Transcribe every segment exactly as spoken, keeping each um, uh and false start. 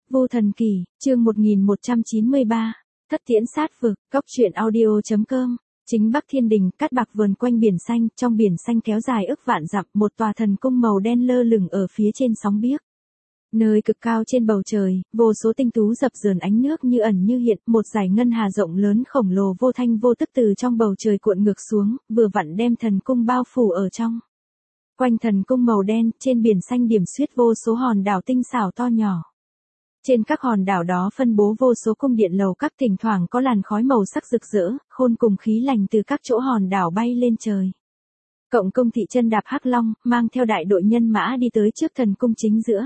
Vô Thần Kỳ, chương một nghìn một trăm chín mươi ba, Thất Tiễn Sát Vực, Cốc truyện audio.com. Chính Bắc Thiên Đình, cát bạc vờn quanh biển xanh, trong biển xanh kéo dài ức vạn dặm, một tòa thần cung màu đen lơ lửng ở phía trên sóng biếc. Nơi cực cao trên bầu trời, vô số tinh tú dập dờn ánh nước như ẩn như hiện, một dải ngân hà rộng lớn khổng lồ vô thanh vô tức từ trong bầu trời cuộn ngược xuống, vừa vặn đem thần cung bao phủ ở trong. Quanh thần cung màu đen, trên biển xanh điểm xuyết vô số hòn đảo tinh xảo to nhỏ. Trên các hòn đảo đó phân bố vô số cung điện lầu các, thỉnh thoảng có làn khói màu sắc rực rỡ, khôn cùng khí lành từ các chỗ hòn đảo bay lên trời. Cộng công thị chân đạp hắc long, mang theo đại đội nhân mã đi tới trước thần cung chính giữa.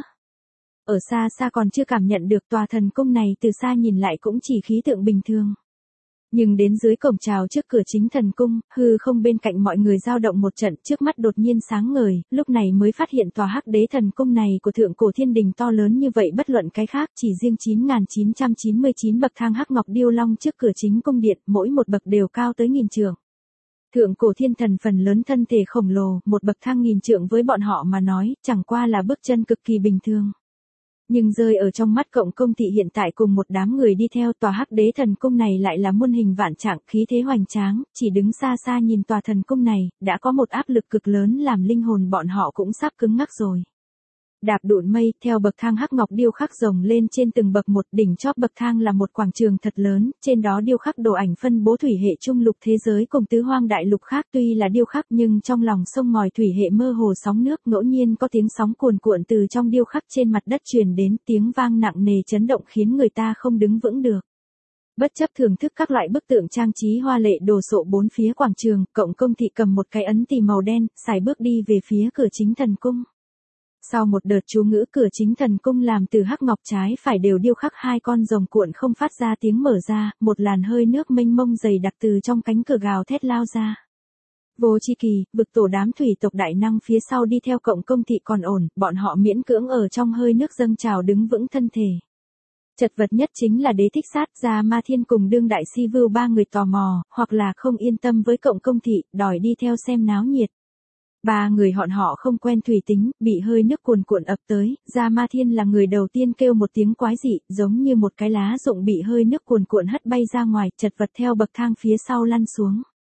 Ở xa xa còn chưa cảm nhận được tòa thần cung này, từ xa nhìn lại cũng chỉ khí tượng bình thường. Nhưng đến dưới cổng chào trước cửa chính thần cung, hư không bên cạnh mọi người dao động một trận, trước mắt đột nhiên sáng ngời, lúc này mới phát hiện tòa hắc đế thần cung này của thượng cổ thiên đình to lớn như vậy, bất luận cái khác, chỉ riêng chín nghìn chín trăm chín mươi chín bậc thang hắc ngọc điêu long trước cửa chính cung điện, mỗi một bậc đều cao tới nghìn trượng. Thượng cổ thiên thần phần lớn thân thể khổng lồ, một bậc thang nghìn trượng với bọn họ mà nói, chẳng qua là bước chân cực kỳ bình thường. Nhưng rơi ở trong mắt cộng công thị hiện tại cùng một đám người đi theo tòa hắc đế thần cung này lại là muôn hình vạn trạng, khí thế hoành tráng, chỉ đứng xa xa nhìn tòa thần cung này, đã có một áp lực cực lớn làm linh hồn bọn họ cũng sắp cứng ngắc rồi. Đạp đụn mây, theo bậc thang hắc ngọc điêu khắc rồng lên trên từng bậc một, đỉnh chóp bậc thang là một quảng trường thật lớn, trên đó điêu khắc đồ ảnh phân bố thủy hệ trung lục thế giới cùng tứ hoang đại lục khác, tuy là điêu khắc nhưng trong lòng sông ngòi thủy hệ mơ hồ sóng nước, ngẫu nhiên có tiếng sóng cuồn cuộn từ trong điêu khắc trên mặt đất truyền đến, tiếng vang nặng nề chấn động khiến người ta không đứng vững được. Bất chấp thưởng thức các loại bức tượng trang trí hoa lệ đồ sộ bốn phía quảng trường, cộng công thị cầm một cái ấn tỳ màu đen, sải bước đi về phía cửa chính thần cung. Sau một đợt chú ngữ, cửa chính thần cung làm từ hắc ngọc trái phải đều điêu khắc hai con rồng cuộn không phát ra tiếng mở ra, một làn hơi nước mênh mông dày đặc từ trong cánh cửa gào thét lao ra. Vô Chi Kỳ, vực tổ đám thủy tộc đại năng phía sau đi theo cộng công thị còn ổn, bọn họ miễn cưỡng ở trong hơi nước dâng trào đứng vững thân thể. Chật vật nhất chính là Đế Thích Sát, Gia Ma Thiên cùng Đương Đại Si Vưu ba người tò mò, hoặc là không yên tâm với cộng công thị, đòi đi theo xem náo nhiệt. Ba người bọn họ không quen thủy tính, bị hơi nước cuồn cuộn ập tới, Gia Ma Thiên là người đầu tiên kêu một tiếng quái dị, giống như một cái lá rụng bị hơi nước cuồn cuộn hất bay ra ngoài, chật vật theo bậc thang phía sau lăn xuống.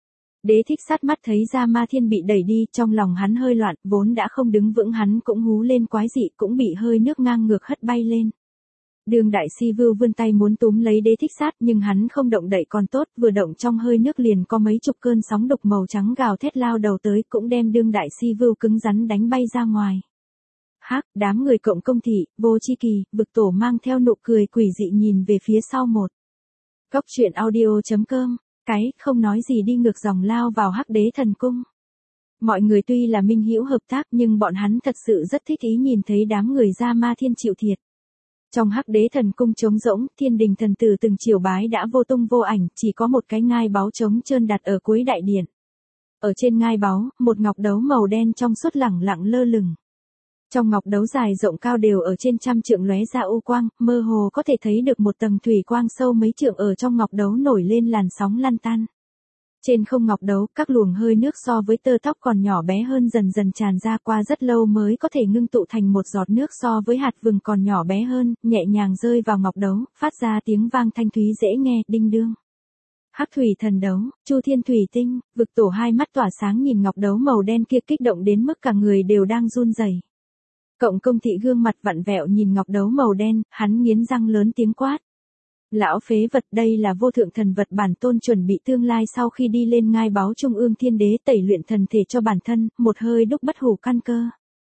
Đế Thích Sát mắt thấy Gia Ma Thiên bị đẩy đi, trong lòng hắn hơi loạn, vốn đã không đứng vững hắn cũng hú lên quái dị, cũng bị hơi nước ngang ngược hất bay lên. Đương Đại Si Vưu vươn tay muốn túm lấy Đế Thích Sát, nhưng hắn không động đậy còn tốt, vừa động trong hơi nước liền có mấy chục cơn sóng đục màu trắng gào thét lao đầu tới, cũng đem Đương Đại Si Vưu cứng rắn đánh bay ra ngoài. Hắc, đám người cộng công thị, Vô Chi Kỳ, vực tổ mang theo nụ cười quỷ dị nhìn về phía sau một. Cốc truyện audio.com, cái, không nói gì đi ngược dòng lao vào hắc đế thần cung. Mọi người tuy là minh hữu hợp tác nhưng bọn hắn thật sự rất thích ý nhìn thấy đám người Gia Ma Thiên chịu thiệt. Trong hắc đế thần cung trống rỗng, thiên đình thần tử từng triều bái đã vô tung vô ảnh, chỉ có một cái ngai báu trống trơn đặt ở cuối đại điện. Ở trên ngai báu, một ngọc đấu màu đen trong suốt lẳng lặng lơ lửng. Trong ngọc đấu dài rộng cao đều ở trên trăm trượng lóe ra u quang, mơ hồ có thể thấy được một tầng thủy quang sâu mấy trượng ở trong ngọc đấu nổi lên làn sóng lăn tan. Trên không ngọc đấu, các luồng hơi nước so với tơ tóc còn nhỏ bé hơn dần dần tràn ra, qua rất lâu mới có thể ngưng tụ thành một giọt nước so với hạt vừng còn nhỏ bé hơn, nhẹ nhàng rơi vào ngọc đấu, phát ra tiếng vang thanh thúy dễ nghe, đinh đương. Hắc thủy thần đấu, Chu Thiên thủy tinh, vực tổ hai mắt tỏa sáng nhìn ngọc đấu màu đen kia kích động đến mức cả người đều đang run rẩy. Cộng công thị gương mặt vặn vẹo nhìn ngọc đấu màu đen, hắn nghiến răng lớn tiếng quát. Lão phế vật, đây là vô thượng thần vật bản tôn chuẩn bị tương lai sau khi đi lên ngai báu trung ương thiên đế tẩy luyện thần thể cho bản thân, một hơi đúc bất hủ căn cơ.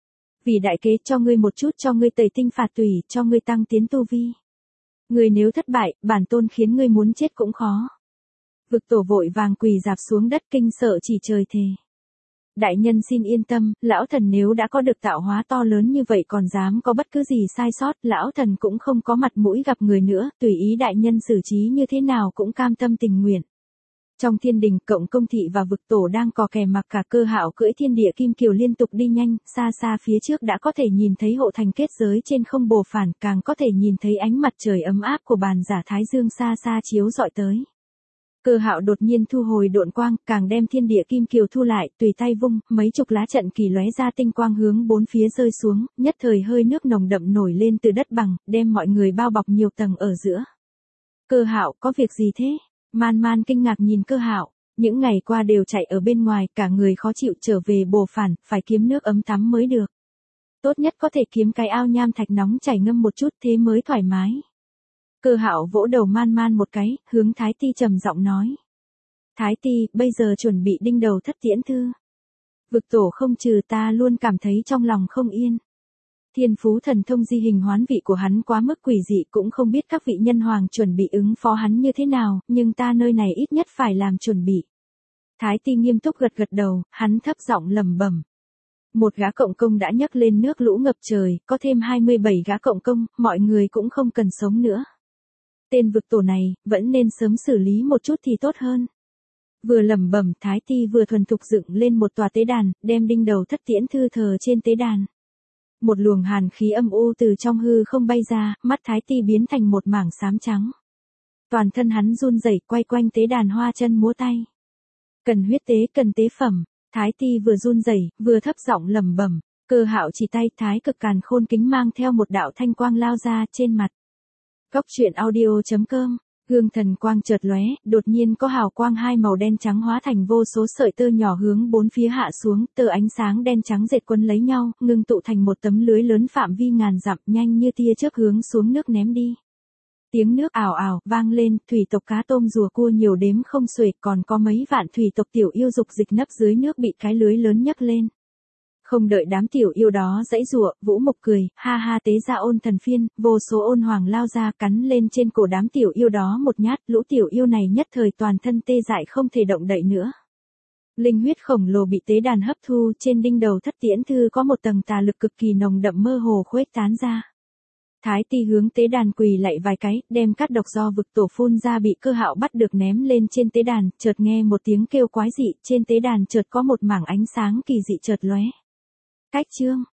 Vì đại kế cho ngươi một chút, cho ngươi tẩy tinh phạt tùy, cho ngươi tăng tiến tu vi. Ngươi nếu thất bại, bản tôn khiến ngươi muốn chết cũng khó. Vực tổ vội vàng quỳ rạp xuống đất kinh sợ chỉ trời thề. Đại nhân xin yên tâm, lão thần nếu đã có được tạo hóa to lớn như vậy còn dám có bất cứ gì sai sót, lão thần cũng không có mặt mũi gặp người nữa, tùy ý đại nhân xử trí như thế nào cũng cam tâm tình nguyện. Trong thiên đình, cộng công thị và vực tổ đang cò kè mặc cả Cơ Hạo cưỡi thiên địa kim kiều liên tục đi nhanh, xa xa phía trước đã có thể nhìn thấy hộ thành kết giới trên không bồ phản, càng có thể nhìn thấy ánh mặt trời ấm áp của bàn giả Thái Dương xa xa chiếu rọi tới. Cơ Hạo đột nhiên thu hồi độn quang, càng đem thiên địa kim kiều thu lại, tùy tay vung, mấy chục lá trận kỳ lóe ra tinh quang hướng bốn phía rơi xuống, nhất thời hơi nước nồng đậm nổi lên từ đất bằng, đem mọi người bao bọc nhiều tầng ở giữa. Cơ Hạo, có việc gì thế? Man Man kinh ngạc nhìn Cơ Hạo, những ngày qua đều chạy ở bên ngoài, cả người khó chịu, trở về bồ phản, phải kiếm nước ấm tắm mới được. Tốt nhất có thể kiếm cái ao nham thạch nóng chảy ngâm một chút thế mới thoải mái. Cơ Hạo vỗ đầu Man Man một cái, hướng Thái Ti trầm giọng nói. Thái Ti, bây giờ chuẩn bị đinh đầu thất tiễn thư. Vực tổ không trừ, ta luôn cảm thấy trong lòng không yên. Thiên phú thần thông di hình hoán vị của hắn quá mức quỷ dị, cũng không biết các vị nhân hoàng chuẩn bị ứng phó hắn như thế nào, nhưng ta nơi này ít nhất phải làm chuẩn bị. Thái Ti nghiêm túc gật gật đầu, hắn thấp giọng lẩm bẩm. Một gã cộng công đã nhấc lên nước lũ ngập trời, có thêm hai mươi bảy gã cộng công, mọi người cũng không cần sống nữa. Tên vực tổ này, vẫn nên sớm xử lý một chút thì tốt hơn. Vừa lẩm bẩm, Thái Ti vừa thuần thục dựng lên một tòa tế đàn, đem đinh đầu thất tiễn thư thờ trên tế đàn. Một luồng hàn khí âm u từ trong hư không bay ra, mắt Thái Ti biến thành một mảng xám trắng. Toàn thân hắn run rẩy, quay quanh tế đàn hoa chân múa tay. Cần huyết tế, cần tế phẩm. Thái Ti vừa run rẩy, vừa thấp giọng lẩm bẩm. Cơ Hạo chỉ tay, Thái Cực Càn Khôn kính mang theo một đạo thanh quang lao ra trên mặt. Góc truyện audio chấm com. Gương thần quang chợt lóe, đột nhiên có hào quang hai màu đen trắng hóa thành vô số sợi tơ nhỏ hướng bốn phía hạ xuống, tơ ánh sáng đen trắng dệt quấn lấy nhau, ngưng tụ thành một tấm lưới lớn phạm vi ngàn dặm, nhanh như tia chớp hướng xuống nước ném đi. Tiếng nước ào ào vang lên, thủy tộc cá tôm rùa cua nhiều đếm không xuể, còn có mấy vạn thủy tộc tiểu yêu dục dịch nấp dưới nước bị cái lưới lớn nhấc lên. Không đợi đám tiểu yêu đó giãy giụa, Vũ Mục cười, ha ha, tế ra ôn thần phiên, vô số ôn hoàng lao ra cắn lên trên cổ đám tiểu yêu đó một nhát, lũ tiểu yêu này nhất thời toàn thân tê dại không thể động đậy nữa. Linh huyết khổng lồ bị tế đàn hấp thu, trên đinh đầu thất tiễn thư có một tầng tà lực cực kỳ nồng đậm mơ hồ khuếch tán ra. Thái Ti hướng tế đàn quỳ lạy vài cái, đem cát độc do vực tổ phun ra bị Cơ Hạo bắt được ném lên trên tế đàn, chợt nghe một tiếng kêu quái dị, trên tế đàn chợt có một mảng ánh sáng kỳ dị chợt lóe. Cách chương